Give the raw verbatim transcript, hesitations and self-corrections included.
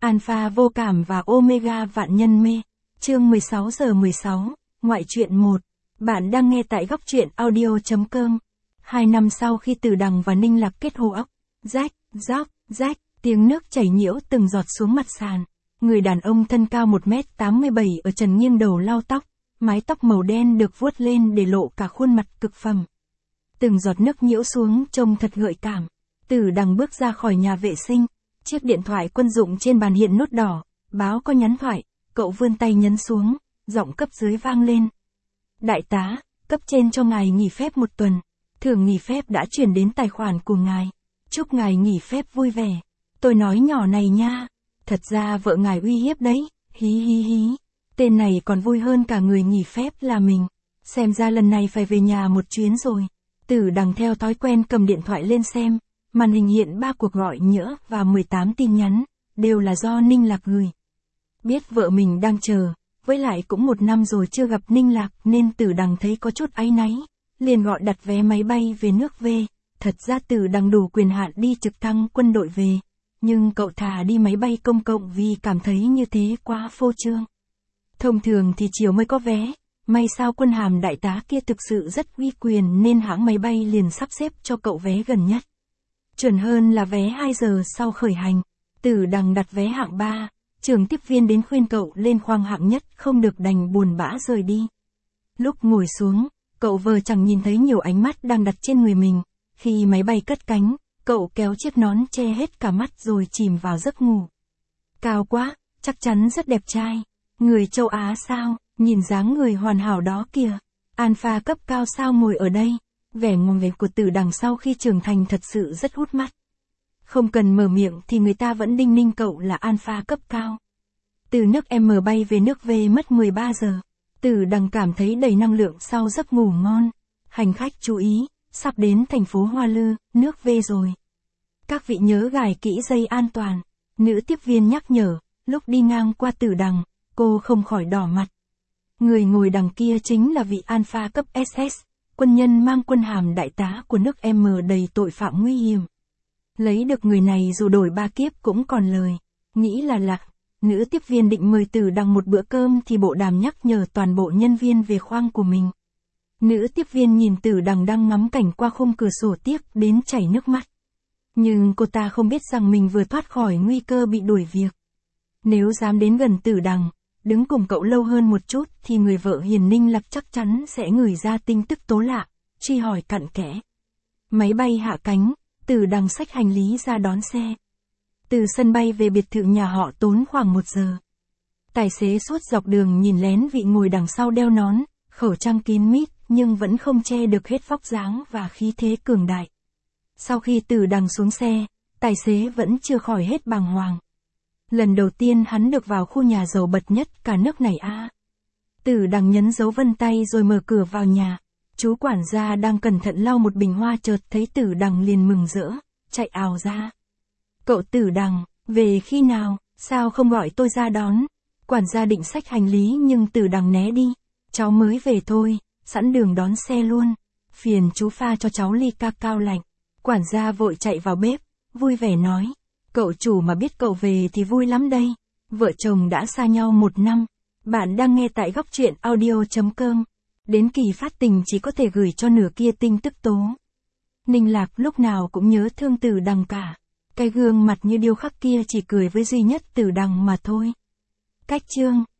Alpha vô cảm và Omega vạn nhân mê. Chương mười sáu giờ mười sáu, ngoại truyện một. Bạn đang nghe tại góc truyện audio chấm com. Hai năm sau khi Tử Đằng và Ninh Lạc kết hô ốc, rách, róc, rách, tiếng nước chảy nhiễu từng giọt xuống mặt sàn. Người đàn ông thân cao một mét tám mươi bảy ở trần nghiêng đầu lau tóc, mái tóc màu đen được vuốt lên để lộ cả khuôn mặt cực phẩm. Từng giọt nước nhiễu xuống trông thật gợi cảm. Tử Đằng bước ra khỏi nhà vệ sinh, chiếc điện thoại quân dụng trên bàn hiện nốt đỏ, báo có nhắn thoại, cậu vươn tay nhấn xuống, giọng cấp dưới vang lên. Đại tá, cấp trên cho ngài nghỉ phép một tuần, thưởng nghỉ phép đã chuyển đến tài khoản của ngài, chúc ngài nghỉ phép vui vẻ. Tôi nói nhỏ này nha, thật ra vợ ngài uy hiếp đấy, hí hí hí, tên này còn vui hơn cả người nghỉ phép là mình, xem ra lần này phải về nhà một chuyến rồi. Tử Đằng theo thói quen cầm điện thoại lên xem, màn hình hiện ba cuộc gọi nhỡ và mười tám tin nhắn, đều là do Ninh Lạc gửi. Biết vợ mình đang chờ, với lại cũng một năm rồi chưa gặp Ninh Lạc nên Tử Đằng thấy có chút áy náy, liền gọi đặt vé máy bay về nước về. Thật ra Tử Đằng đủ quyền hạn đi trực thăng quân đội về, nhưng cậu thà đi máy bay công cộng vì cảm thấy như thế quá phô trương. Thông thường thì chiều mới có vé, may sao quân hàm đại tá kia thực sự rất uy quyền nên hãng máy bay liền sắp xếp cho cậu vé gần nhất. Chuẩn hơn là vé hai giờ sau khởi hành. Tử Đằng đặt vé hạng ba, trưởng tiếp viên đến khuyên cậu lên khoang hạng nhất không được đành buồn bã rời đi. Lúc ngồi xuống, cậu vờ chẳng nhìn thấy nhiều ánh mắt đang đặt trên người mình. Khi máy bay cất cánh, cậu kéo chiếc nón che hết cả mắt rồi chìm vào giấc ngủ. Cao quá, chắc chắn rất đẹp trai. Người châu Á sao, nhìn dáng người hoàn hảo đó kìa. Alpha cấp cao sao ngồi ở đây. Vẻ ngông nghếch của Tử Đằng sau khi trưởng thành thật sự rất hút mắt. Không cần mở miệng thì người ta vẫn đinh ninh cậu là Alpha cấp cao. Từ nước M bay về nước V mất mười ba giờ. Tử Đằng cảm thấy đầy năng lượng sau giấc ngủ ngon. Hành khách chú ý, sắp đến thành phố Hoa Lư, nước V rồi. Các vị nhớ gài kỹ dây an toàn. Nữ tiếp viên nhắc nhở, lúc đi ngang qua Tử Đằng, cô không khỏi đỏ mặt. Người ngồi đằng kia chính là vị Alpha cấp ét ét, quân nhân mang quân hàm đại tá của nước M đầy tội phạm nguy hiểm. Lấy được người này dù đổi ba kiếp cũng còn lời. Nghĩ là lạc, nữ tiếp viên định mời Tử Đằng một bữa cơm thì bộ đàm nhắc nhở toàn bộ nhân viên về khoang của mình. Nữ tiếp viên nhìn Tử Đằng đang ngắm cảnh qua khung cửa sổ tiếc đến chảy nước mắt. Nhưng cô ta không biết rằng mình vừa thoát khỏi nguy cơ bị đuổi việc. Nếu dám đến gần Tử Đằng, đứng cùng cậu lâu hơn một chút thì người vợ hiền Ninh Lạc chắc chắn sẽ ngửi ra tin tức tố lạ, truy hỏi cặn kẽ. Máy bay hạ cánh, Tử Đằng xách hành lý ra đón xe. Từ sân bay về biệt thự nhà họ tốn khoảng một giờ. Tài xế suốt dọc đường nhìn lén vị ngồi đằng sau đeo nón, khẩu trang kín mít nhưng vẫn không che được hết vóc dáng và khí thế cường đại. Sau khi Tử Đằng xuống xe, tài xế vẫn chưa khỏi hết bàng hoàng. Lần đầu tiên hắn được vào khu nhà giàu bậc nhất cả nước này a. À. Tử Đằng nhấn dấu vân tay rồi mở cửa vào nhà. Chú quản gia đang cẩn thận lau một bình hoa chợt thấy Tử Đằng liền mừng rỡ, chạy ào ra. Cậu Tử Đằng, về khi nào, sao không gọi tôi ra đón? Quản gia định xách hành lý nhưng Tử Đằng né đi. Cháu mới về thôi, sẵn đường đón xe luôn. Phiền chú pha cho cháu ly cacao lạnh. Quản gia vội chạy vào bếp, vui vẻ nói. Cậu chủ mà biết cậu về thì vui lắm đây. Vợ chồng đã xa nhau một năm. Bạn đang nghe tại góc truyện audio chấm com. Đến kỳ phát tình chỉ có thể gửi cho nửa kia tin tức tố. Ninh Lạc lúc nào cũng nhớ thương Tử Đằng cả. Cái gương mặt như điêu khắc kia chỉ cười với duy nhất Tử Đằng mà thôi. Cách chương.